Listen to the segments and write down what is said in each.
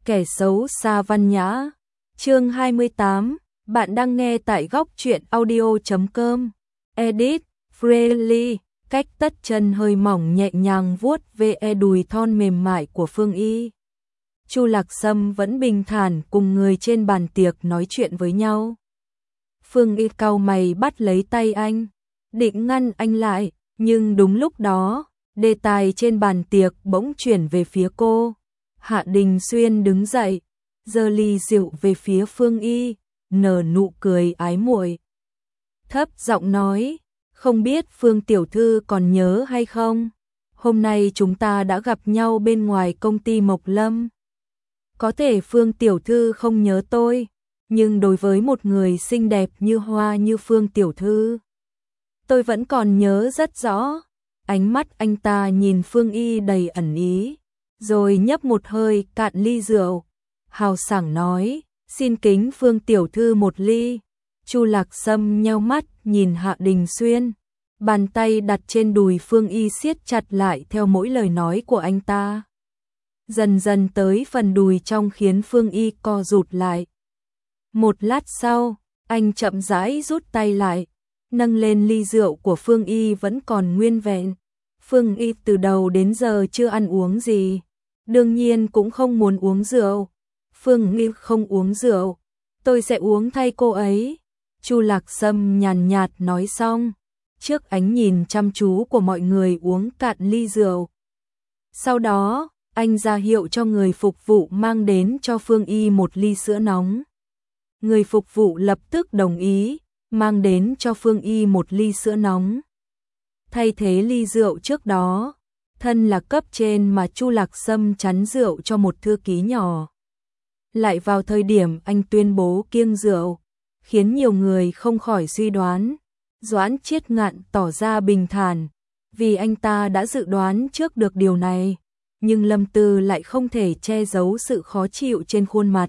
Kẻ xấu xa văn nhã. Chương 28, bạn đang nghe tại góc truyện audio.com. Edit, Freely, cách tất chân hơi mỏng nhẹ nhàng vuốt ve đùi thon mềm mại của Phương Y. Chu Lạc Sâm vẫn bình thản cùng người trên bàn tiệc nói chuyện với nhau. Phương Y cau mày bắt lấy tay anh, định ngăn anh lại, nhưng đúng lúc đó, đề tài trên bàn tiệc bỗng chuyển về phía cô. Hạ Đình Xuyên đứng dậy, giơ ly rượu về phía Phương Y, nở nụ cười ái muội. Thấp giọng nói, không biết Phương tiểu thư còn nhớ hay không? Hôm nay chúng ta đã gặp nhau bên ngoài công ty Mộc Lâm. Có thể Phương tiểu thư không nhớ tôi, nhưng đối với một người xinh đẹp như hoa như Phương tiểu thư, tôi vẫn còn nhớ rất rõ. Ánh mắt anh ta nhìn Phương Y đầy ẩn ý, rồi nhấp một hơi cạn ly rượu, hào sảng nói, xin kính Phương tiểu thư một ly. Chu Lạc Sâm nheo mắt nhìn Hạ Đình Xuyên, bàn tay đặt trên đùi Phương Y siết chặt lại theo mỗi lời nói của anh ta. Dần dần tới phần đùi trong khiến Phương Y co rụt lại. Một lát sau, anh chậm rãi rút tay lại, nâng lên ly rượu của Phương Y vẫn còn nguyên vẹn. Phương Y từ đầu đến giờ chưa ăn uống gì, đương nhiên cũng không muốn uống rượu. Phương Y không uống rượu, tôi sẽ uống thay cô ấy. Chu Lạc Sâm nhàn nhạt nói xong, trước ánh nhìn chăm chú của mọi người uống cạn ly rượu. Sau đó, anh ra hiệu cho người phục vụ mang đến cho Phương Y một ly sữa nóng. Người phục vụ lập tức đồng ý, mang đến cho Phương Y một ly sữa nóng. Thay thế ly rượu trước đó, thân là cấp trên mà Chu Lạc Sâm chắn rượu cho một thư ký nhỏ. Lại vào thời điểm anh tuyên bố kiêng rượu, khiến nhiều người không khỏi suy đoán. Doãn Chiết Ngạn tỏ ra bình thản, vì anh ta đã dự đoán trước được điều này, nhưng Lâm Tư lại không thể che giấu sự khó chịu trên khuôn mặt.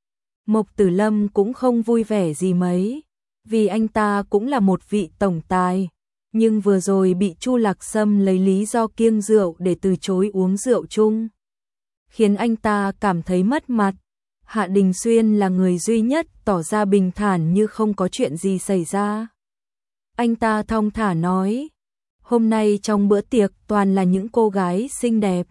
Mộc Tử Lâm cũng không vui vẻ gì mấy, vì anh ta cũng là một vị tổng tài, nhưng vừa rồi bị Chu Lạc Sâm lấy lý do kiêng rượu để từ chối uống rượu chung, khiến anh ta cảm thấy mất mặt. Hạ Đình Xuyên là người duy nhất tỏ ra bình thản như không có chuyện gì xảy ra. Anh ta thong thả nói, hôm nay trong bữa tiệc toàn là những cô gái xinh đẹp.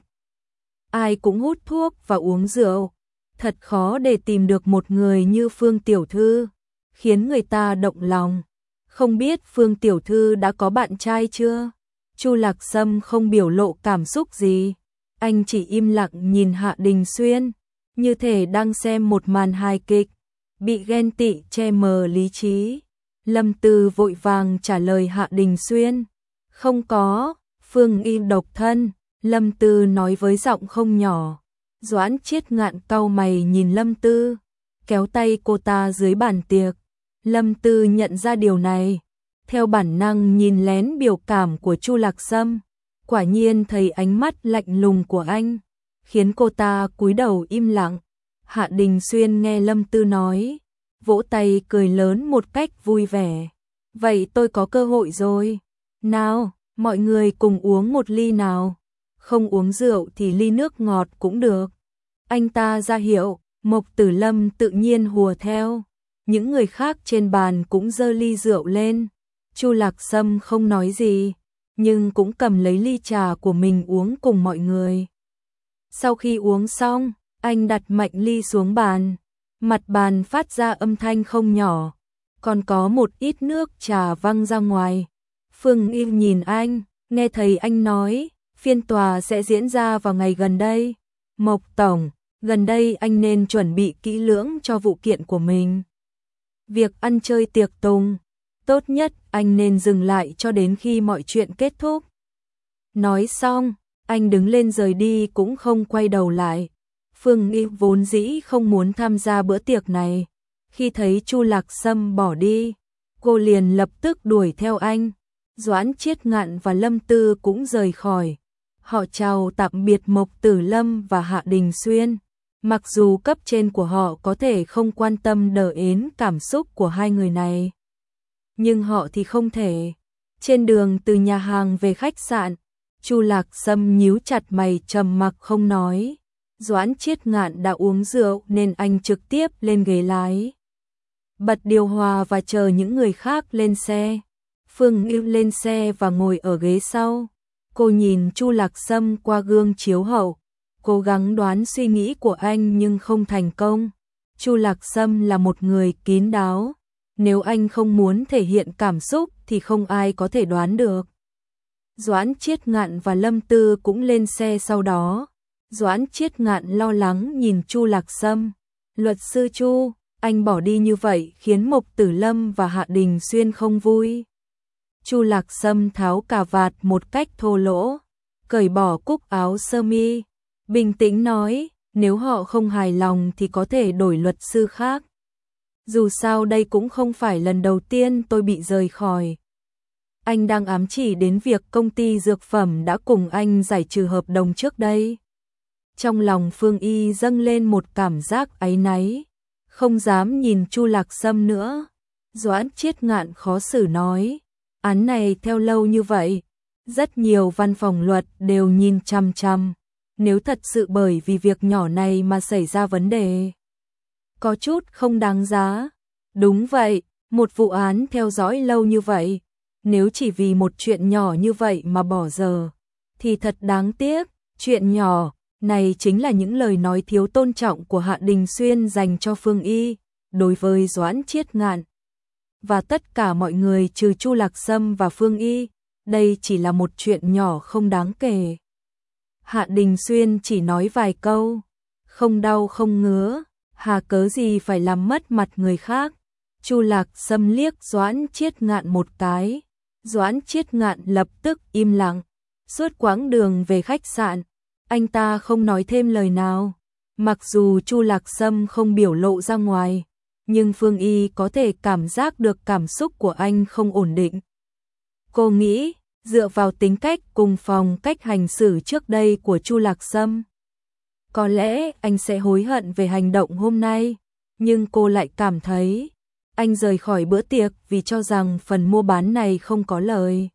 Ai cũng hút thuốc và uống rượu, thật khó để tìm được một người như Phương tiểu thư, khiến người ta động lòng. Không biết Phương tiểu thư đã có bạn trai chưa? Chu Lạc Sâm không biểu lộ cảm xúc gì, anh chỉ im lặng nhìn Hạ Đình Xuyên, như thể đang xem một màn hài kịch, bị ghen tị che mờ lý trí. Lâm Tư vội vàng trả lời Hạ Đình Xuyên, không có, Phương Y độc thân. Lâm Tư nói với giọng không nhỏ. Doãn Chiết Ngạn cau mày nhìn Lâm Tư, kéo tay cô ta dưới bàn tiệc. Lâm Tư nhận ra điều này, theo bản năng nhìn lén biểu cảm của Chu Lạc Sâm, quả nhiên thấy ánh mắt lạnh lùng của anh, khiến cô ta cúi đầu im lặng. Hạ Đình Xuyên nghe Lâm Tư nói, vỗ tay cười lớn một cách vui vẻ. Vậy tôi có cơ hội rồi. Nào, mọi người cùng uống một ly nào. Không uống rượu thì ly nước ngọt cũng được. Anh ta ra hiệu, Mộc Tử Lâm tự nhiên hùa theo. Những người khác trên bàn cũng giơ ly rượu lên. Chu Lạc Sâm không nói gì, nhưng cũng cầm lấy ly trà của mình uống cùng mọi người. Sau khi uống xong, anh đặt mạnh ly xuống bàn. Mặt bàn phát ra âm thanh không nhỏ, còn có một ít nước trà văng ra ngoài. Phương Y nhìn anh, nghe thấy anh nói, phiên tòa sẽ diễn ra vào ngày gần đây. Mộc tổng, gần đây anh nên chuẩn bị kỹ lưỡng cho vụ kiện của mình. Việc ăn chơi tiệc tùng, tốt nhất anh nên dừng lại cho đến khi mọi chuyện kết thúc. Nói xong, anh đứng lên rời đi cũng không quay đầu lại. Phương Y vốn dĩ không muốn tham gia bữa tiệc này. Khi thấy Chu Lạc Sâm bỏ đi, cô liền lập tức đuổi theo anh. Doãn Chiết Ngạn và Lâm Tư cũng rời khỏi. Họ chào tạm biệt Mộc Tử Lâm và Hạ Đình Xuyên. Mặc dù cấp trên của họ có thể không quan tâm đến cảm xúc của hai người này, nhưng họ thì không thể. Trên đường từ nhà hàng về khách sạn, Chu Lạc Sâm nhíu chặt mày trầm mặc không nói. Doãn Chiết Ngạn đã uống rượu nên anh trực tiếp lên ghế lái. Bật điều hòa và chờ những người khác lên xe. Phương Ngưu lên xe và ngồi ở ghế sau. Cô nhìn Chu Lạc Sâm qua gương chiếu hậu, cố gắng đoán suy nghĩ của anh nhưng không thành công. Chu Lạc Sâm là một người kín đáo, nếu anh không muốn thể hiện cảm xúc thì không ai có thể đoán được. Doãn Chiết Ngạn và Lâm Tư cũng lên xe sau đó. Doãn Chiết Ngạn lo lắng nhìn Chu Lạc Sâm. Luật sư Chu, anh bỏ đi như vậy khiến Mộc Tử Lâm và Hạ Đình Xuyên không vui. Chu Lạc Sâm tháo cà vạt một cách thô lỗ, cởi bỏ cúc áo sơ mi, bình tĩnh nói, nếu họ không hài lòng thì có thể đổi luật sư khác. Dù sao đây cũng không phải lần đầu tiên tôi bị rời khỏi. Anh đang ám chỉ đến việc công ty dược phẩm đã cùng anh giải trừ hợp đồng trước đây. Trong lòng Phương Y dâng lên một cảm giác áy náy, không dám nhìn Chu Lạc Sâm nữa. Doãn Chiết Ngạn khó xử nói, án này theo lâu như vậy, rất nhiều văn phòng luật đều nhìn chằm chằm. Nếu thật sự bởi vì việc nhỏ này mà xảy ra vấn đề, có chút không đáng giá. Đúng vậy, một vụ án theo dõi lâu như vậy, nếu chỉ vì một chuyện nhỏ như vậy mà bỏ giờ, thì thật đáng tiếc. Chuyện nhỏ này chính là những lời nói thiếu tôn trọng của Hạ Đình Xuyên dành cho Phương Y, đối với Doãn Chiết Ngạn và tất cả mọi người trừ Chu Lạc Sâm và Phương Y, đây chỉ là một chuyện nhỏ không đáng kể. Hạ Đình Xuyên chỉ nói vài câu, không đau không ngứa, hà cớ gì phải làm mất mặt người khác. Chu Lạc Sâm liếc Doãn Chiết Ngạn một cái, Doãn Chiết Ngạn lập tức im lặng. Suốt quãng đường về khách sạn, anh ta không nói thêm lời nào. Mặc dù Chu Lạc Sâm không biểu lộ ra ngoài, nhưng Phương Y có thể cảm giác được cảm xúc của anh không ổn định. Cô nghĩ, dựa vào tính cách cùng phong cách hành xử trước đây của Chu Lạc Sâm, có lẽ anh sẽ hối hận về hành động hôm nay, nhưng cô lại cảm thấy anh rời khỏi bữa tiệc vì cho rằng phần mua bán này không có lời.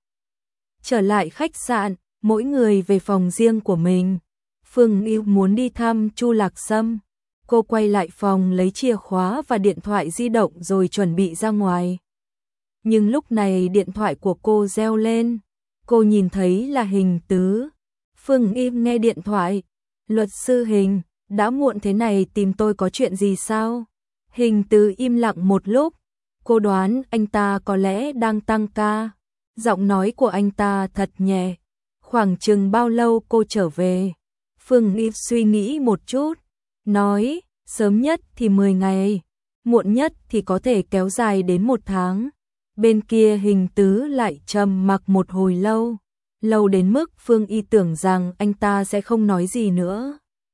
Trở lại khách sạn, mỗi người về phòng riêng của mình. Phương Y muốn đi thăm Chu Lạc Sâm. Cô quay lại phòng lấy chìa khóa và điện thoại di động rồi chuẩn bị ra ngoài. Nhưng lúc này điện thoại của cô reo lên. Cô nhìn thấy là Hình Tứ. Phương Y nghe điện thoại. Luật sư Hình, đã muộn thế này tìm tôi có chuyện gì sao? Hình Tứ im lặng một lúc. Cô đoán anh ta có lẽ đang tăng ca. Giọng nói của anh ta thật nhẹ. Khoảng chừng bao lâu cô trở về? Phương Y suy nghĩ một chút, nói, sớm nhất thì 10 ngày, muộn nhất thì có thể kéo dài đến 1 tháng. Bên kia Hình Tứ lại trầm mặc một hồi lâu, lâu đến mức Phương Y tưởng rằng anh ta sẽ không nói gì nữa.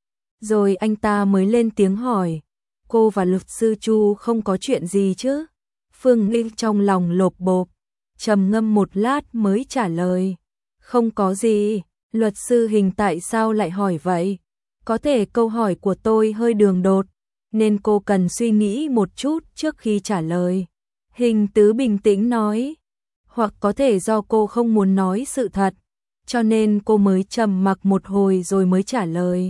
Rồi anh ta mới lên tiếng hỏi, cô và luật sư Chu không có chuyện gì chứ? Phương Y trong lòng lộp bộp, trầm ngâm một lát mới trả lời, không có gì. Luật sư Hình tại sao lại hỏi vậy? Có thể câu hỏi của tôi hơi đường đột, nên cô cần suy nghĩ một chút trước khi trả lời. Hình Tứ bình tĩnh nói, hoặc có thể do cô không muốn nói sự thật, cho nên cô mới trầm mặc một hồi rồi mới trả lời.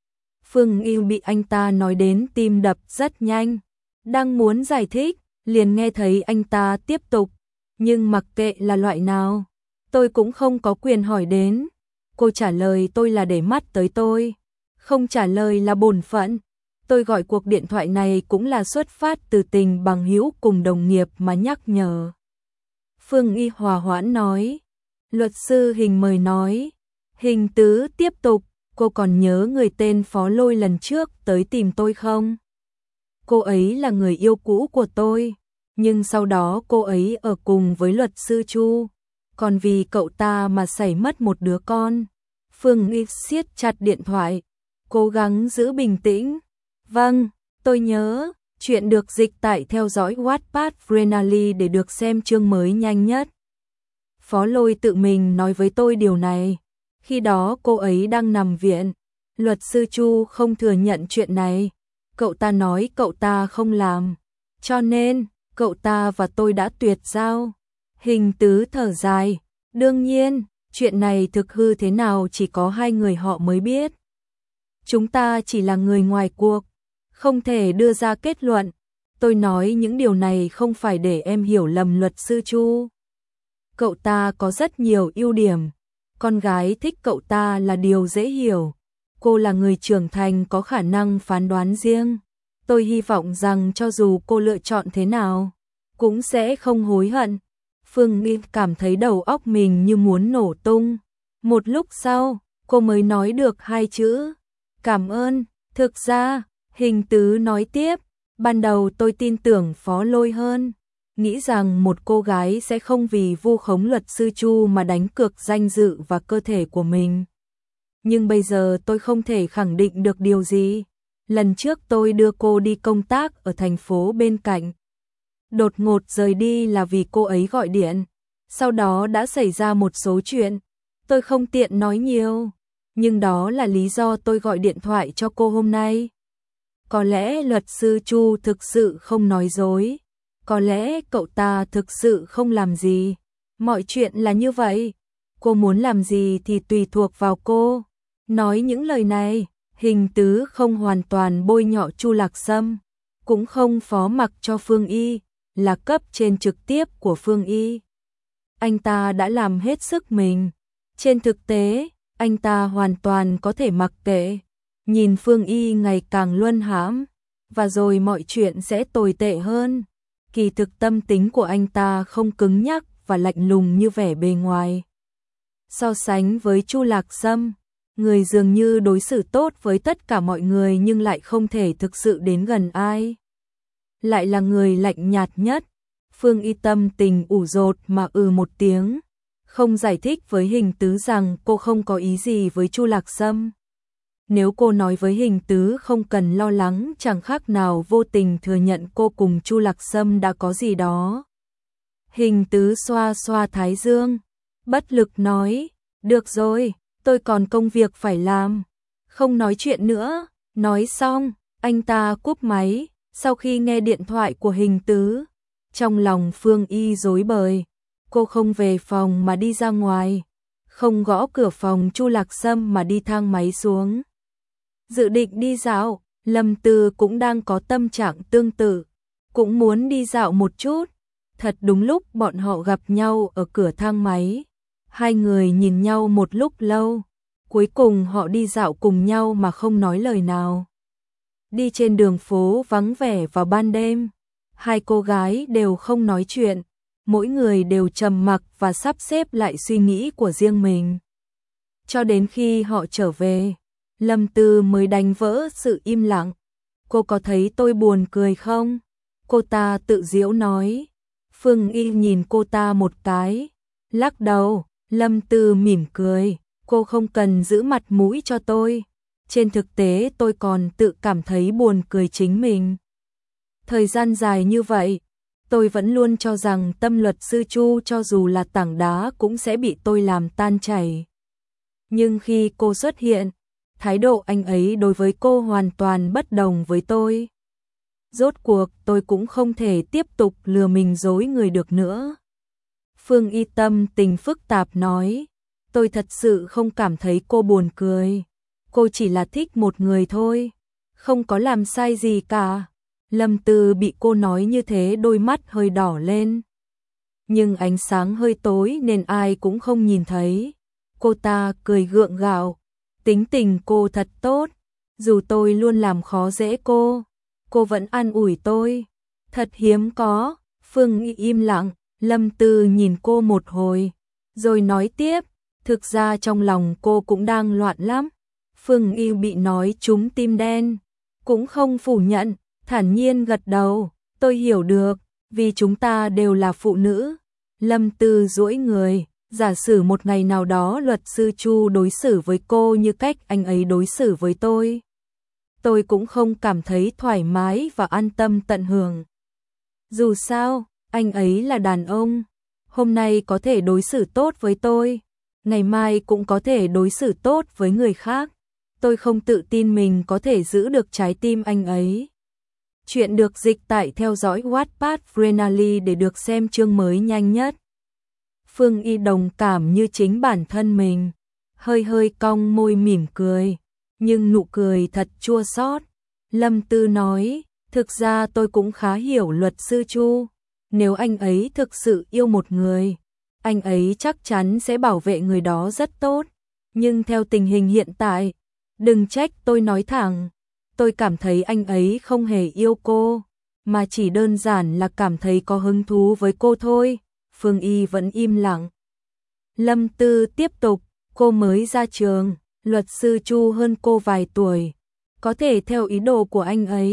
Phương Y bị anh ta nói đến tim đập rất nhanh, đang muốn giải thích, liền nghe thấy anh ta tiếp tục, nhưng mặc kệ là loại nào, tôi cũng không có quyền hỏi đến. Cô trả lời tôi là để mắt tới tôi, không trả lời là bổn phận. Tôi gọi cuộc điện thoại này cũng là xuất phát từ tình bằng hữu cùng đồng nghiệp mà nhắc nhở. Phương Y hòa hoãn nói. Luật sư Hình mời nói. Hình Tứ tiếp tục, cô còn nhớ người tên Phó Lôi lần trước tới tìm tôi không? Cô ấy là người yêu cũ của tôi, nhưng sau đó cô ấy ở cùng với luật sư Chu. Còn vì cậu ta mà xảy mất một đứa con. Phương Y siết chặt điện thoại, cố gắng giữ bình tĩnh. Vâng, tôi nhớ, chuyện được dịch tải theo dõi Wattpad Renali để được xem chương mới nhanh nhất. Phó Lôi tự mình nói với tôi điều này. Khi đó cô ấy đang nằm viện. Luật sư Chu không thừa nhận chuyện này. Cậu ta nói cậu ta không làm. Cho nên, cậu ta và tôi đã tuyệt giao. Hình Tứ thở dài. Đương nhiên, chuyện này thực hư thế nào chỉ có hai người họ mới biết. Chúng ta chỉ là người ngoài cuộc, không thể đưa ra kết luận. Tôi nói những điều này không phải để em hiểu lầm luật sư Chu. Cậu ta có rất nhiều ưu điểm. Con gái thích cậu ta là điều dễ hiểu. Cô là người trưởng thành có khả năng phán đoán riêng. Tôi hy vọng rằng cho dù cô lựa chọn thế nào, cũng sẽ không hối hận. Phương Nghi cảm thấy đầu óc mình như muốn nổ tung. Một lúc sau, cô mới nói được hai chữ. Cảm ơn. Thực ra, Hình Tứ nói tiếp, ban đầu tôi tin tưởng Phó Lôi hơn. Nghĩ rằng một cô gái sẽ không vì vu khống luật sư Chu mà đánh cược danh dự và cơ thể của mình. Nhưng bây giờ tôi không thể khẳng định được điều gì. Lần trước tôi đưa cô đi công tác ở thành phố bên cạnh. Đột ngột rời đi là vì cô ấy gọi điện. Sau đó đã xảy ra một số chuyện. Tôi không tiện nói nhiều. Nhưng đó là lý do tôi gọi điện thoại cho cô hôm nay. Có lẽ luật sư Chu thực sự không nói dối. Có lẽ cậu ta thực sự không làm gì. Mọi chuyện là như vậy. Cô muốn làm gì thì tùy thuộc vào cô. Nói những lời này, Hình Tứ không hoàn toàn bôi nhọ Chu Lạc Sâm, cũng không phó mặc cho Phương Y, là cấp trên trực tiếp của Phương Y. Anh ta đã làm hết sức mình. Trên thực tế, anh ta hoàn toàn có thể mặc kệ, nhìn Phương Y ngày càng luân hãm, và rồi mọi chuyện sẽ tồi tệ hơn. Kỳ thực tâm tính của anh ta không cứng nhắc và lạnh lùng như vẻ bề ngoài. So sánh với Chu Lạc Sâm, người dường như đối xử tốt với tất cả mọi người nhưng lại không thể thực sự đến gần ai. Lại là người lạnh nhạt nhất. Phương Y tâm tình ủ rột mà một tiếng, không giải thích với Hình Tứ rằng cô không có ý gì với Chu Lạc Sâm. Nếu cô nói với Hình Tứ không cần lo lắng, chẳng khác nào vô tình thừa nhận cô cùng Chu Lạc Sâm đã có gì đó. Hình Tứ xoa xoa thái dương, bất lực nói, được rồi, tôi còn công việc phải làm, không nói chuyện nữa. Nói xong, anh ta cúp máy. Sau khi nghe điện thoại của Hình Tứ, trong lòng Phương Y rối bời. Cô không về phòng mà đi ra ngoài, không gõ cửa phòng Chu Lạc Sâm mà đi thang máy xuống. Dự định đi dạo, Lâm Tư cũng đang có tâm trạng tương tự, cũng muốn đi dạo một chút. Thật đúng lúc bọn họ gặp nhau ở cửa thang máy. Hai người nhìn nhau một lúc lâu, cuối cùng họ đi dạo cùng nhau mà không nói lời nào. Đi trên đường phố vắng vẻ vào ban đêm, hai cô gái đều không nói chuyện, mỗi người đều trầm mặc và sắp xếp lại suy nghĩ của riêng mình. Cho đến khi họ trở về, Lâm Tư mới đánh vỡ sự im lặng. Cô có thấy tôi buồn cười không? Cô ta tự giễu nói. Phương Y nhìn cô ta một cái, lắc đầu. Lâm Tư mỉm cười, cô không cần giữ mặt mũi cho tôi. Trên thực tế tôi còn tự cảm thấy buồn cười chính mình. Thời gian dài như vậy, tôi vẫn luôn cho rằng tâm luật sư Chu cho dù là tảng đá cũng sẽ bị tôi làm tan chảy. Nhưng khi cô xuất hiện, thái độ anh ấy đối với cô hoàn toàn bất đồng với tôi. Rốt cuộc tôi cũng không thể tiếp tục lừa mình dối người được nữa. Phương Y tâm tình phức tạp nói, tôi thật sự không cảm thấy cô buồn cười. Cô chỉ là thích một người thôi, không có làm sai gì cả. Lâm Tư bị cô nói như thế đôi mắt hơi đỏ lên. Nhưng ánh sáng hơi tối nên ai cũng không nhìn thấy. Cô ta cười gượng gạo, tính tình cô thật tốt. Dù tôi luôn làm khó dễ cô vẫn an ủi tôi. Thật hiếm có. Phương Y im lặng, Lâm Tư nhìn cô một hồi, rồi nói tiếp, thực ra trong lòng cô cũng đang loạn lắm. Phương Y bị nói trúng tim đen, cũng không phủ nhận, thản nhiên gật đầu, tôi hiểu được, vì chúng ta đều là phụ nữ. Lâm Tư duỗi người, giả sử một ngày nào đó luật sư Chu đối xử với cô như cách anh ấy đối xử với tôi cũng không cảm thấy thoải mái và an tâm tận hưởng. Dù sao, anh ấy là đàn ông, hôm nay có thể đối xử tốt với tôi, ngày mai cũng có thể đối xử tốt với người khác. Tôi không tự tin mình có thể giữ được trái tim anh ấy. Chuyện được dịch tại theo dõi Wattpad Frenally để được xem chương mới nhanh nhất. Phương Y đồng cảm như chính bản thân mình, hơi cong môi mỉm cười. nhưng nụ cười thật chua xót. Lâm Tư nói, thực ra tôi cũng khá hiểu luật sư Chu. Nếu anh ấy thực sự yêu một người, anh ấy chắc chắn sẽ bảo vệ người đó rất tốt. Nhưng theo tình hình hiện tại, đừng trách tôi nói thẳng, tôi cảm thấy anh ấy không hề yêu cô, mà chỉ đơn giản là cảm thấy có hứng thú với cô thôi. Phương Y vẫn im lặng. Lâm Tư tiếp tục, cô mới ra trường, luật sư Chu hơn cô vài tuổi. Có thể theo ý đồ của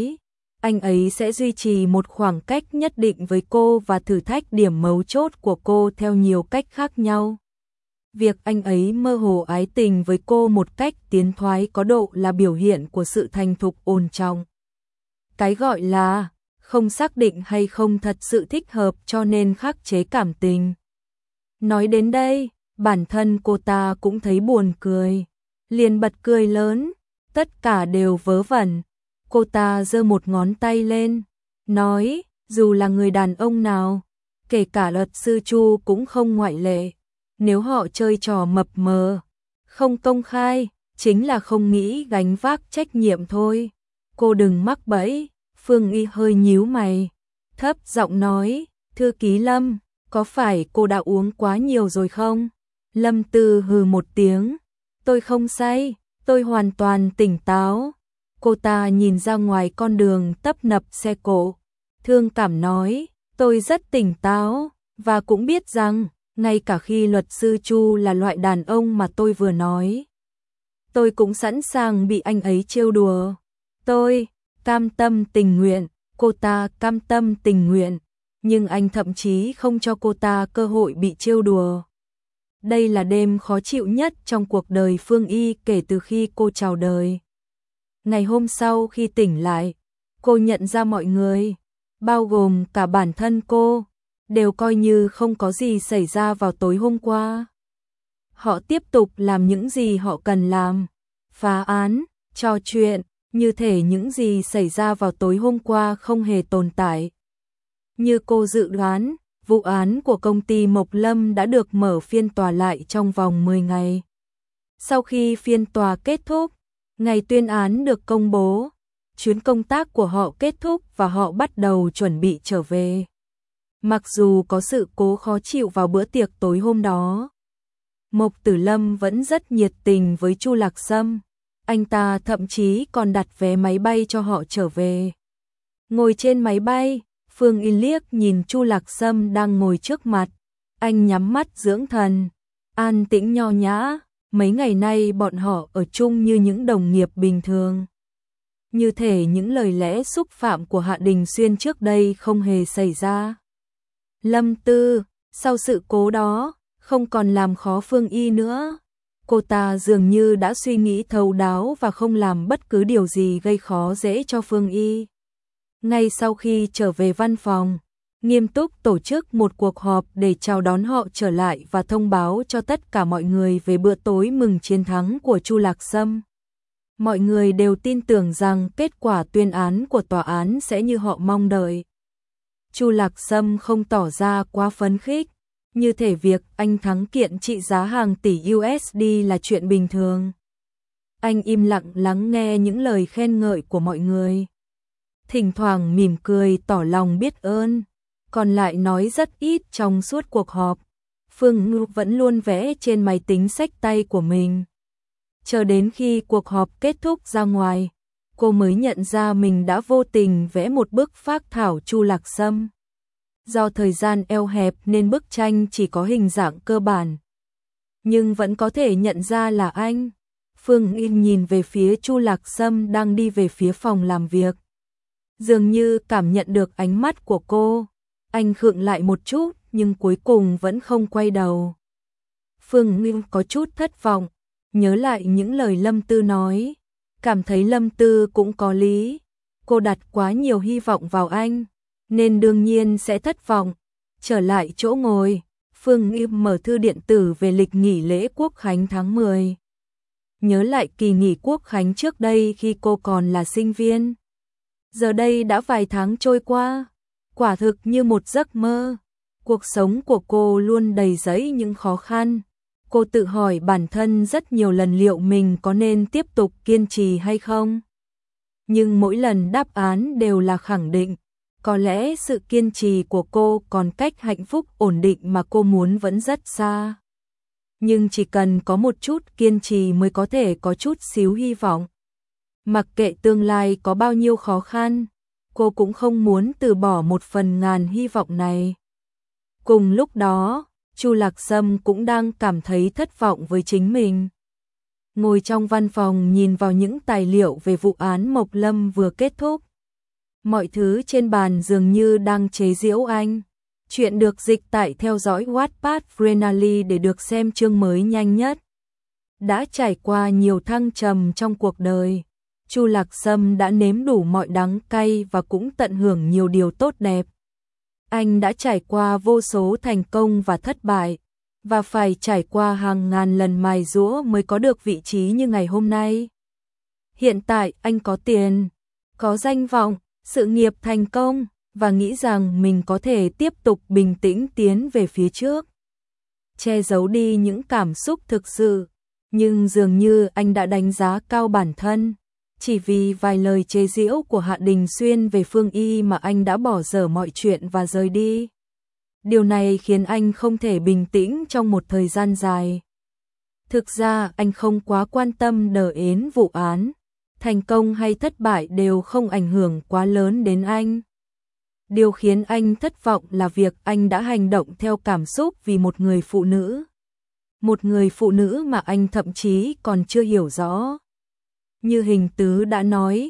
anh ấy sẽ duy trì một khoảng cách nhất định với cô và thử thách điểm mấu chốt của cô theo nhiều cách khác nhau. Việc anh ấy mơ hồ ái tình với cô một cách tiến thoái có độ là biểu hiện của sự thành thục ổn trọng. Cái gọi là không xác định hay không thật sự thích hợp cho nên khắc chế cảm tình. Nói đến đây, bản thân cô ta cũng thấy buồn cười, liền bật cười lớn, tất cả đều vớ vẩn. Cô ta giơ một ngón tay lên, nói, dù là người đàn ông nào, kể cả luật sư Chu cũng không ngoại lệ, nếu họ chơi trò mập mờ, không công khai, chính là không nghĩ gánh vác trách nhiệm thôi. Cô đừng mắc bẫy. Phương Y hơi nhíu mày, thấp giọng nói, thư ký Lâm, có phải cô đã uống quá nhiều rồi không? Lâm Tư hừ một tiếng, tôi không say, tôi hoàn toàn tỉnh táo. Cô ta nhìn ra ngoài con đường tấp nập xe cộ, thương cảm nói, tôi rất tỉnh táo, và cũng biết rằng, ngay cả khi luật sư Chu là loại đàn ông mà tôi vừa nói, tôi cũng sẵn sàng bị anh ấy trêu đùa. Tôi cam tâm tình nguyện, cô ta cam tâm tình nguyện, nhưng anh thậm chí không cho cô ta cơ hội bị trêu đùa. Đây là đêm khó chịu nhất trong cuộc đời Phương Y kể từ khi cô chào đời. Ngày hôm sau khi tỉnh lại, cô nhận ra mọi người, bao gồm cả bản thân cô, đều coi như không có gì xảy ra vào tối hôm qua. Họ tiếp tục làm những gì họ cần làm, phá án, trò chuyện, như thể những gì xảy ra vào tối hôm qua không hề tồn tại. Như cô dự đoán, vụ án của công ty Mộc Lâm đã được mở phiên tòa lại trong vòng 10 ngày. Sau khi phiên tòa kết thúc, ngày tuyên án được công bố, chuyến công tác của họ kết thúc và họ bắt đầu chuẩn bị trở về. Mặc dù có sự cố khó chịu vào bữa tiệc tối hôm đó, Mộc Tử Lâm vẫn rất nhiệt tình với Chu Lạc Sâm. Anh ta thậm chí còn đặt vé máy bay cho họ trở về. Ngồi trên máy bay, Phương Y liếc nhìn Chu Lạc Sâm đang ngồi trước mặt. Anh nhắm mắt dưỡng thần, an tĩnh nho nhã. Mấy ngày nay bọn họ ở chung như những đồng nghiệp bình thường. Như thể những lời lẽ xúc phạm của Hạ Đình Xuyên trước đây không hề xảy ra. Lâm Tư, sau sự cố đó, không còn làm khó Phương Y nữa. Cô ta dường như đã suy nghĩ thấu đáo và không làm bất cứ điều gì gây khó dễ cho Phương Y. Ngay sau khi trở về văn phòng, nghiêm túc tổ chức một cuộc họp để chào đón họ trở lại và thông báo cho tất cả mọi người về bữa tối mừng chiến thắng của Chu Lạc Sâm. Mọi người đều tin tưởng rằng kết quả tuyên án của tòa án sẽ như họ mong đợi. Chu Lạc Sâm không tỏ ra quá phấn khích, như thể việc anh thắng kiện trị giá hàng tỷ USD là chuyện bình thường. Anh im lặng lắng nghe những lời khen ngợi của mọi người. Thỉnh thoảng mỉm cười tỏ lòng biết ơn, còn lại nói rất ít trong suốt cuộc họp. Phương Ngư vẫn luôn vẽ trên máy tính xách tay của mình. Chờ đến khi cuộc họp kết thúc ra ngoài, cô mới nhận ra mình đã vô tình vẽ một bức phác thảo Chu Lạc Sâm. Do thời gian eo hẹp nên bức tranh chỉ có hình dạng cơ bản, nhưng vẫn có thể nhận ra là anh. Phương Yên nhìn về phía Chu Lạc Sâm đang đi về phía phòng làm việc. Dường như cảm nhận được ánh mắt của cô, anh khựng lại một chút nhưng cuối cùng vẫn không quay đầu. Phương Yên có chút thất vọng, nhớ lại những lời Lâm Tư nói, cảm thấy Lâm Tư cũng có lý. Cô đặt quá nhiều hy vọng vào anh, nên đương nhiên sẽ thất vọng. Trở lại chỗ ngồi, Phương Nghiêm mở thư điện tử về lịch nghỉ lễ Quốc khánh tháng 10. Nhớ lại kỳ nghỉ Quốc khánh trước đây khi cô còn là sinh viên. Giờ đây đã vài tháng trôi qua, quả thực như một giấc mơ. Cuộc sống của cô luôn đầy rẫy những khó khăn, Cô tự hỏi bản thân rất nhiều lần liệu mình có nên tiếp tục kiên trì hay không. Nhưng mỗi lần đáp án đều là khẳng định. Có lẽ sự kiên trì của cô còn cách hạnh phúc ổn định mà cô muốn vẫn rất xa. Nhưng chỉ cần có một chút kiên trì mới có thể có chút xíu hy vọng. Mặc kệ tương lai có bao nhiêu khó khăn, cô cũng không muốn từ bỏ một phần ngàn hy vọng này. Cùng lúc đó, Chu Lạc Sâm cũng đang cảm thấy thất vọng với chính mình. Ngồi trong văn phòng nhìn vào những tài liệu về vụ án Mộc Lâm vừa kết thúc. Mọi thứ trên bàn dường như đang chế giễu anh. Chuyện được dịch tải theo dõi Wattpad Frenally để được xem chương mới nhanh nhất. Đã trải qua nhiều thăng trầm trong cuộc đời, Chu Lạc Sâm đã nếm đủ mọi đắng cay và cũng tận hưởng nhiều điều tốt đẹp. Anh đã trải qua vô số thành công và thất bại, và phải trải qua hàng ngàn lần mài giũa mới có được vị trí như ngày hôm nay. Hiện tại anh có tiền, có danh vọng, sự nghiệp thành công, và nghĩ rằng mình có thể tiếp tục bình tĩnh tiến về phía trước. Che giấu đi những cảm xúc thực sự, nhưng dường như anh đã đánh giá cao bản thân. Chỉ vì vài lời chế giễu của Hạ Đình Xuyên về Phương Y mà anh đã bỏ dở mọi chuyện và rời đi. Điều này khiến anh không thể bình tĩnh trong một thời gian dài. Thực ra anh không quá quan tâm đến vụ án, thành công hay thất bại đều không ảnh hưởng quá lớn đến anh. Điều khiến anh thất vọng là việc anh đã hành động theo cảm xúc vì một người phụ nữ. Một người phụ nữ mà anh thậm chí còn chưa hiểu rõ. Như Hình Tứ đã nói,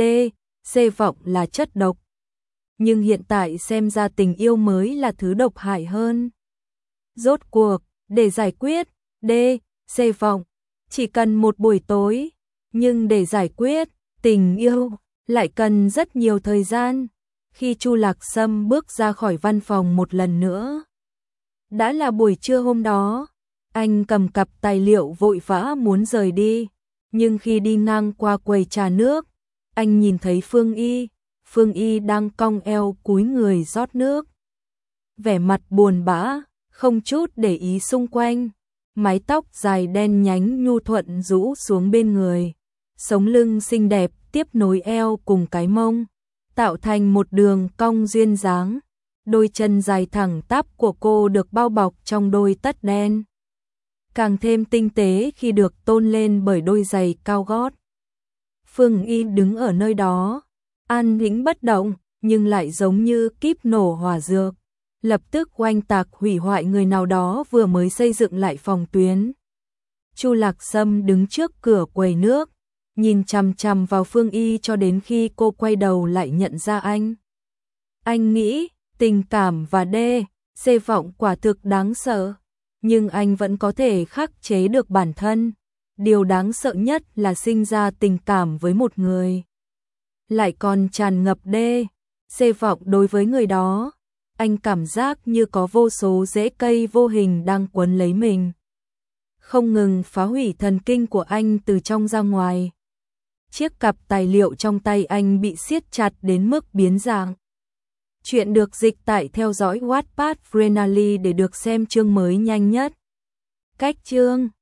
C vọng là chất độc. Nhưng hiện tại xem ra tình yêu mới là thứ độc hại hơn. Rốt cuộc, để giải quyết C vọng, chỉ cần một buổi tối. Nhưng để giải quyết tình yêu lại cần rất nhiều thời gian. Khi Chu Lạc Sâm bước ra khỏi văn phòng một lần nữa, đã là buổi trưa hôm đó. Anh cầm cặp tài liệu vội vã muốn rời đi. Nhưng khi đi ngang qua quầy trà nước, anh nhìn thấy Phương Y đang cong eo cúi người rót nước. Vẻ mặt buồn bã, không chút để ý xung quanh, mái tóc dài đen nhánh nhu thuận rũ xuống bên người, sống lưng xinh đẹp tiếp nối eo cùng cái mông, tạo thành một đường cong duyên dáng. Đôi chân dài thẳng tắp của cô được bao bọc trong đôi tất đen, càng thêm tinh tế khi được tôn lên bởi đôi giày cao gót. Phương Y đứng ở nơi đó, an tĩnh bất động, nhưng lại giống như kíp nổ hỏa dược, lập tức oanh tạc hủy hoại người nào đó vừa mới xây dựng lại phòng tuyến. Chu Lạc Sâm đứng trước cửa quầy nước, nhìn chằm chằm vào Phương Y cho đến khi cô quay đầu lại nhận ra anh. Anh nghĩ, tình cảm và C vọng quả thực đáng sợ, nhưng anh vẫn có thể khắc chế được bản thân. Điều đáng sợ nhất là sinh ra tình cảm với một người, lại còn tràn ngập C vọng đối với người đó. Anh cảm giác như có vô số rễ cây vô hình đang quấn lấy mình, không ngừng phá hủy thần kinh của anh từ trong ra ngoài. Chiếc cặp tài liệu trong tay anh bị siết chặt đến mức biến dạng. Chuyện được dịch tải theo dõi Wattpad Frenally để được xem chương mới nhanh nhất. Cách chương